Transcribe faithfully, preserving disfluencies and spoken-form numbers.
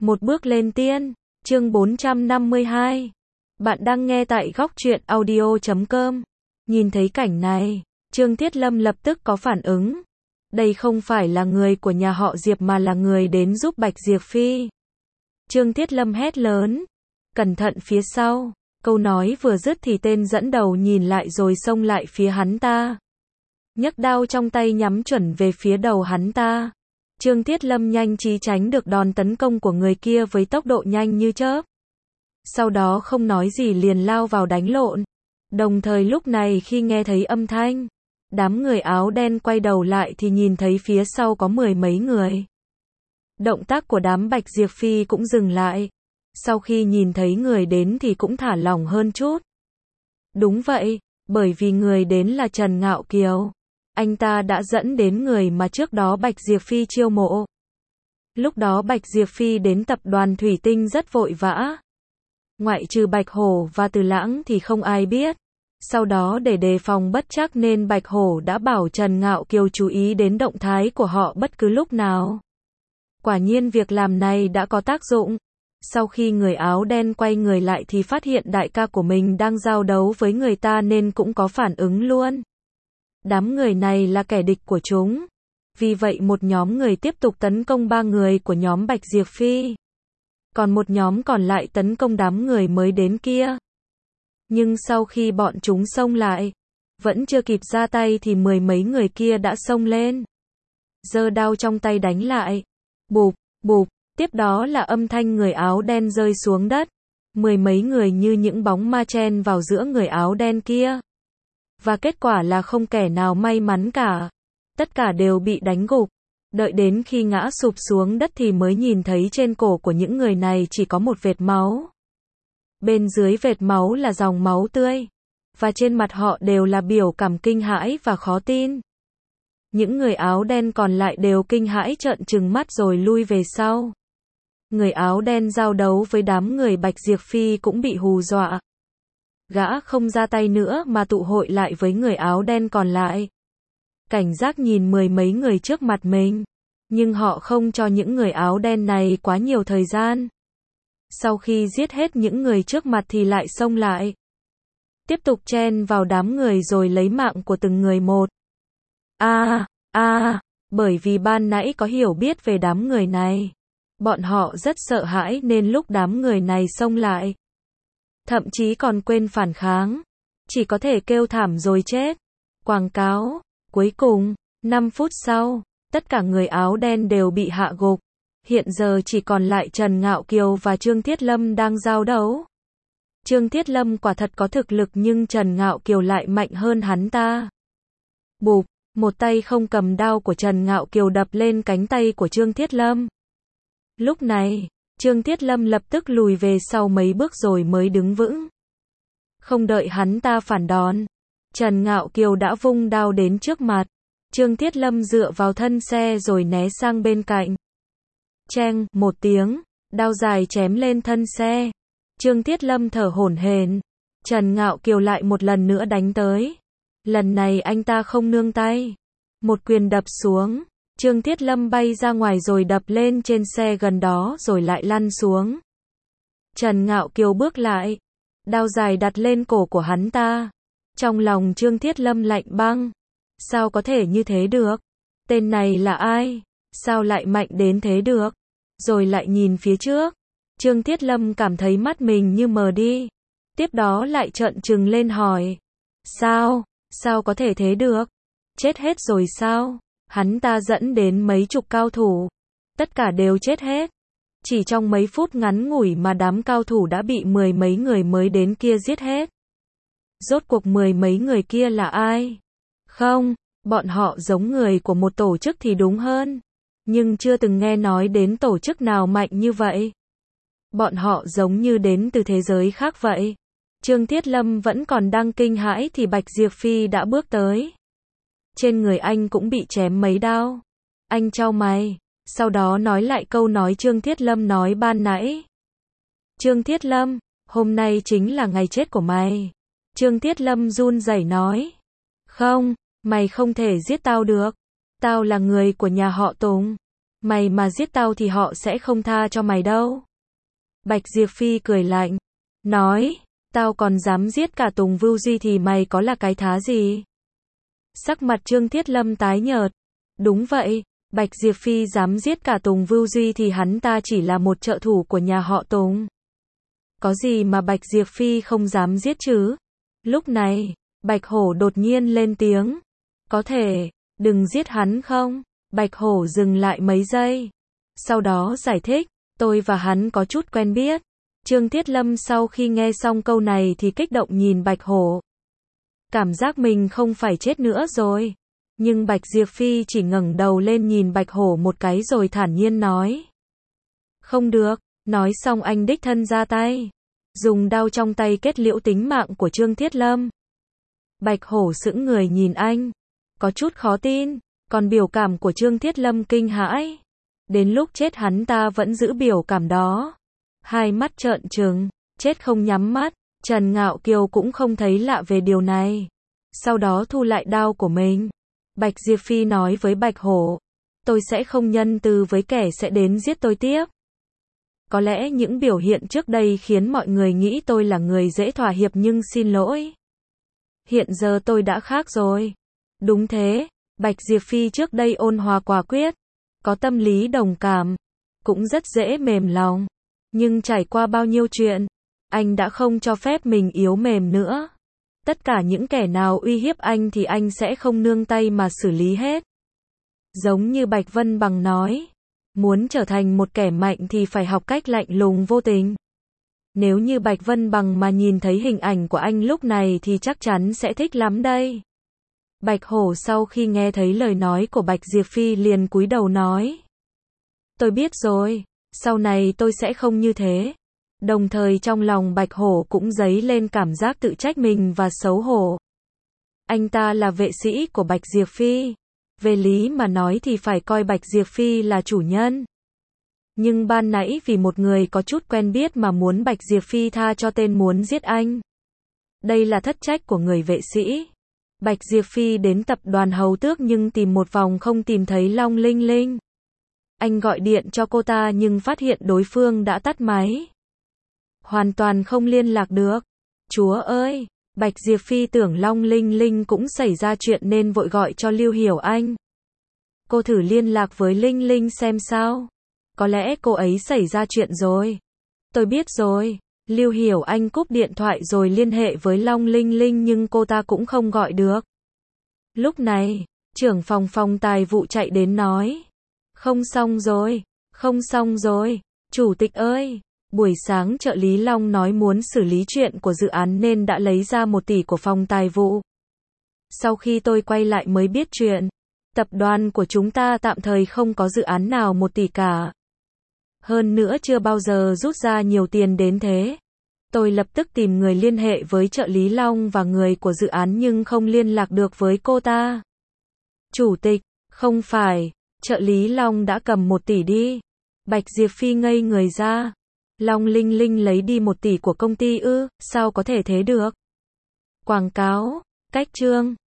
Một bước lên tiên, chương bốn trăm năm mươi hai. Bạn đang nghe tại góc truyện audio chấm com. Nhìn thấy cảnh này, Trương Thiết Lâm lập tức có phản ứng. Đây không phải là người của nhà họ Diệp mà là người đến giúp Bạch Diệp Phi. Trương Thiết Lâm hét lớn. Cẩn thận phía sau. Câu nói vừa dứt thì tên dẫn đầu nhìn lại rồi xông lại phía hắn ta. Nhấc đao trong tay nhắm chuẩn về phía đầu hắn ta. Trương Thiết Lâm nhanh trí tránh được đòn tấn công của người kia với tốc độ nhanh như chớp. Sau đó không nói gì liền lao vào đánh lộn. Đồng thời lúc này khi nghe thấy âm thanh, đám người áo đen quay đầu lại thì nhìn thấy phía sau có mười mấy người. Động tác của đám Bạch Diệp Phi cũng dừng lại. Sau khi nhìn thấy người đến thì cũng thả lỏng hơn chút. Đúng vậy, bởi vì người đến là Trần Ngạo Kiều. Anh ta đã dẫn đến người mà trước đó Bạch Diệp Phi chiêu mộ. Lúc đó Bạch Diệp Phi đến tập đoàn Thủy Tinh rất vội vã. Ngoại trừ Bạch Hổ và Từ Lãng thì không ai biết. Sau đó để đề phòng bất trắc nên Bạch Hổ đã bảo Trần Ngạo Kiều chú ý đến động thái của họ bất cứ lúc nào. Quả nhiên việc làm này đã có tác dụng. Sau khi người áo đen quay người lại thì phát hiện đại ca của mình đang giao đấu với người ta nên cũng có phản ứng luôn. Đám người này là kẻ địch của chúng. Vì vậy một nhóm người tiếp tục tấn công ba người của nhóm Bạch Diệp Phi. Còn một nhóm còn lại tấn công đám người mới đến kia. Nhưng sau khi bọn chúng xông lại, vẫn chưa kịp ra tay thì mười mấy người kia đã xông lên. Giơ đao trong tay đánh lại. Bụp, bụp, tiếp đó là âm thanh người áo đen rơi xuống đất. Mười mấy người như những bóng ma chen vào giữa người áo đen kia. Và kết quả là không kẻ nào may mắn cả. Tất cả đều bị đánh gục. Đợi đến khi ngã sụp xuống đất thì mới nhìn thấy trên cổ của những người này chỉ có một vệt máu. Bên dưới vệt máu là dòng máu tươi. Và trên mặt họ đều là biểu cảm kinh hãi và khó tin. Những người áo đen còn lại đều kinh hãi trợn trừng mắt rồi lui về sau. Người áo đen giao đấu với đám người Bạch Diệp Phi cũng bị hù dọa. Gã không ra tay nữa mà tụ hội lại với người áo đen còn lại. Cảnh giác nhìn mười mấy người trước mặt mình. Nhưng họ không cho những người áo đen này quá nhiều thời gian. Sau khi giết hết những người trước mặt thì lại xông lại. Tiếp tục chen vào đám người rồi lấy mạng của từng người một. À, à, bởi vì ban nãy có hiểu biết về đám người này. Bọn họ rất sợ hãi nên lúc đám người này xông lại. Thậm chí còn quên phản kháng. Chỉ có thể kêu thảm rồi chết. Quảng cáo. Cuối cùng, năm phút sau, tất cả người áo đen đều bị hạ gục. Hiện giờ chỉ còn lại Trần Ngạo Kiều và Trương Thiết Lâm đang giao đấu. Trương Thiết Lâm quả thật có thực lực nhưng Trần Ngạo Kiều lại mạnh hơn hắn ta. Bụp, một tay không cầm đao của Trần Ngạo Kiều đập lên cánh tay của Trương Thiết Lâm. Lúc này, Trương Thiết Lâm lập tức lùi về sau mấy bước rồi mới đứng vững. Không đợi hắn ta phản đòn, Trần Ngạo Kiều đã vung đao đến trước mặt. Trương Thiết Lâm dựa vào thân xe rồi né sang bên cạnh. Cheng, một tiếng, đao dài chém lên thân xe. Trương Thiết Lâm thở hổn hển. Trần Ngạo Kiều lại một lần nữa đánh tới. Lần này anh ta không nương tay. Một quyền đập xuống. Trương Thiết Lâm bay ra ngoài rồi đập lên trên xe gần đó rồi lại lăn xuống. Trần Ngạo Kiều bước lại. Đao dài đặt lên cổ của hắn ta. Trong lòng Trương Thiết Lâm lạnh băng. Sao có thể như thế được? Tên này là ai? Sao lại mạnh đến thế được? Rồi lại nhìn phía trước. Trương Thiết Lâm cảm thấy mắt mình như mờ đi. Tiếp đó lại trợn trừng lên hỏi. Sao? Sao có thể thế được? Chết hết rồi sao? Hắn ta dẫn đến mấy chục cao thủ. Tất cả đều chết hết. Chỉ trong mấy phút ngắn ngủi mà đám cao thủ đã bị mười mấy người mới đến kia giết hết. Rốt cuộc mười mấy người kia là ai? Không, bọn họ giống người của một tổ chức thì đúng hơn. Nhưng chưa từng nghe nói đến tổ chức nào mạnh như vậy. Bọn họ giống như đến từ thế giới khác vậy. Trương Thiết Lâm vẫn còn đang kinh hãi thì Bạch Diệp Phi đã bước tới. Trên người anh cũng bị chém mấy đao. Anh chau mày, sau đó nói lại câu nói Trương Thiết Lâm nói ban nãy. Trương Thiết Lâm, hôm nay chính là ngày chết của mày. Trương Thiết Lâm run rẩy nói. Không, mày không thể giết tao được. Tao là người của nhà họ Tùng. Mày mà giết tao thì họ sẽ không tha cho mày đâu. Bạch Diệp Phi cười lạnh, nói, tao còn dám giết cả Tùng Vưu Duy thì mày có là cái thá gì? Sắc mặt Trương Thiết Lâm tái nhợt. Đúng vậy, Bạch Diệp Phi dám giết cả Tùng Vưu Duy thì hắn ta chỉ là một trợ thủ của nhà họ Tùng. Có gì mà Bạch Diệp Phi không dám giết chứ? Lúc này, Bạch Hổ đột nhiên lên tiếng. Có thể, đừng giết hắn không? Bạch Hổ dừng lại mấy giây. Sau đó giải thích, tôi và hắn có chút quen biết. Trương Thiết Lâm sau khi nghe xong câu này thì kích động nhìn Bạch Hổ. Cảm giác mình không phải chết nữa rồi. Nhưng Bạch Diệp Phi chỉ ngẩng đầu lên nhìn Bạch Hổ một cái rồi thản nhiên nói. Không được, nói xong anh đích thân ra tay. Dùng đao trong tay kết liễu tính mạng của Trương Thiết Lâm. Bạch Hổ sững người nhìn anh. Có chút khó tin, còn biểu cảm của Trương Thiết Lâm kinh hãi. Đến lúc chết hắn ta vẫn giữ biểu cảm đó. Hai mắt trợn trừng, chết không nhắm mắt. Trần Ngạo Kiều cũng không thấy lạ về điều này. Sau đó thu lại đao của mình. Bạch Diệp Phi nói với Bạch Hổ. Tôi sẽ không nhân từ với kẻ sẽ đến giết tôi tiếp. Có lẽ những biểu hiện trước đây khiến mọi người nghĩ tôi là người dễ thỏa hiệp nhưng xin lỗi. Hiện giờ tôi đã khác rồi. Đúng thế, Bạch Diệp Phi trước đây ôn hòa quả quyết. Có tâm lý đồng cảm. Cũng rất dễ mềm lòng. Nhưng trải qua bao nhiêu chuyện, anh đã không cho phép mình yếu mềm nữa. Tất cả những kẻ nào uy hiếp anh thì anh sẽ không nương tay mà xử lý hết. Giống như Bạch Vân Bằng nói, muốn trở thành một kẻ mạnh thì phải học cách lạnh lùng vô tình. Nếu như Bạch Vân Bằng mà nhìn thấy hình ảnh của anh lúc này thì chắc chắn sẽ thích lắm đây. Bạch Hổ sau khi nghe thấy lời nói của Bạch Diệp Phi liền cúi đầu nói. Tôi biết rồi, sau này tôi sẽ không như thế. Đồng thời trong lòng Bạch Hổ cũng dấy lên cảm giác tự trách mình và xấu hổ. Anh ta là vệ sĩ của Bạch Diệp Phi. Về lý mà nói thì phải coi Bạch Diệp Phi là chủ nhân. Nhưng ban nãy vì một người có chút quen biết mà muốn Bạch Diệp Phi tha cho tên muốn giết anh. Đây là thất trách của người vệ sĩ. Bạch Diệp Phi đến tập đoàn Hầu Tước nhưng tìm một vòng không tìm thấy Long Linh Linh. Anh gọi điện cho cô ta nhưng phát hiện đối phương đã tắt máy. Hoàn toàn không liên lạc được. Chúa ơi, Bạch Diệp Phi tưởng Long Linh Linh cũng xảy ra chuyện nên vội gọi cho Lưu Hiểu Anh. Cô thử liên lạc với Linh Linh xem sao. Có lẽ cô ấy xảy ra chuyện rồi. Tôi biết rồi. Lưu Hiểu Anh cúp điện thoại rồi liên hệ với Long Linh Linh nhưng cô ta cũng không gọi được. Lúc này, trưởng phòng phòng tài vụ chạy đến nói. Không xong rồi, không xong rồi, chủ tịch ơi. Buổi sáng trợ lý Long nói muốn xử lý chuyện của dự án nên đã lấy ra một tỷ của phòng tài vụ. Sau khi tôi quay lại mới biết chuyện, tập đoàn của chúng ta tạm thời không có dự án nào một tỷ cả. Hơn nữa chưa bao giờ rút ra nhiều tiền đến thế. Tôi lập tức tìm người liên hệ với trợ lý Long và người của dự án nhưng không liên lạc được với cô ta. Chủ tịch, không phải, trợ lý Long đã cầm một tỷ đi. Bạch Diệp Phi ngây người ra. Long Linh Linh lấy đi một tỷ của công ty ư, sao có thể thế được? Quảng cáo, cách chương.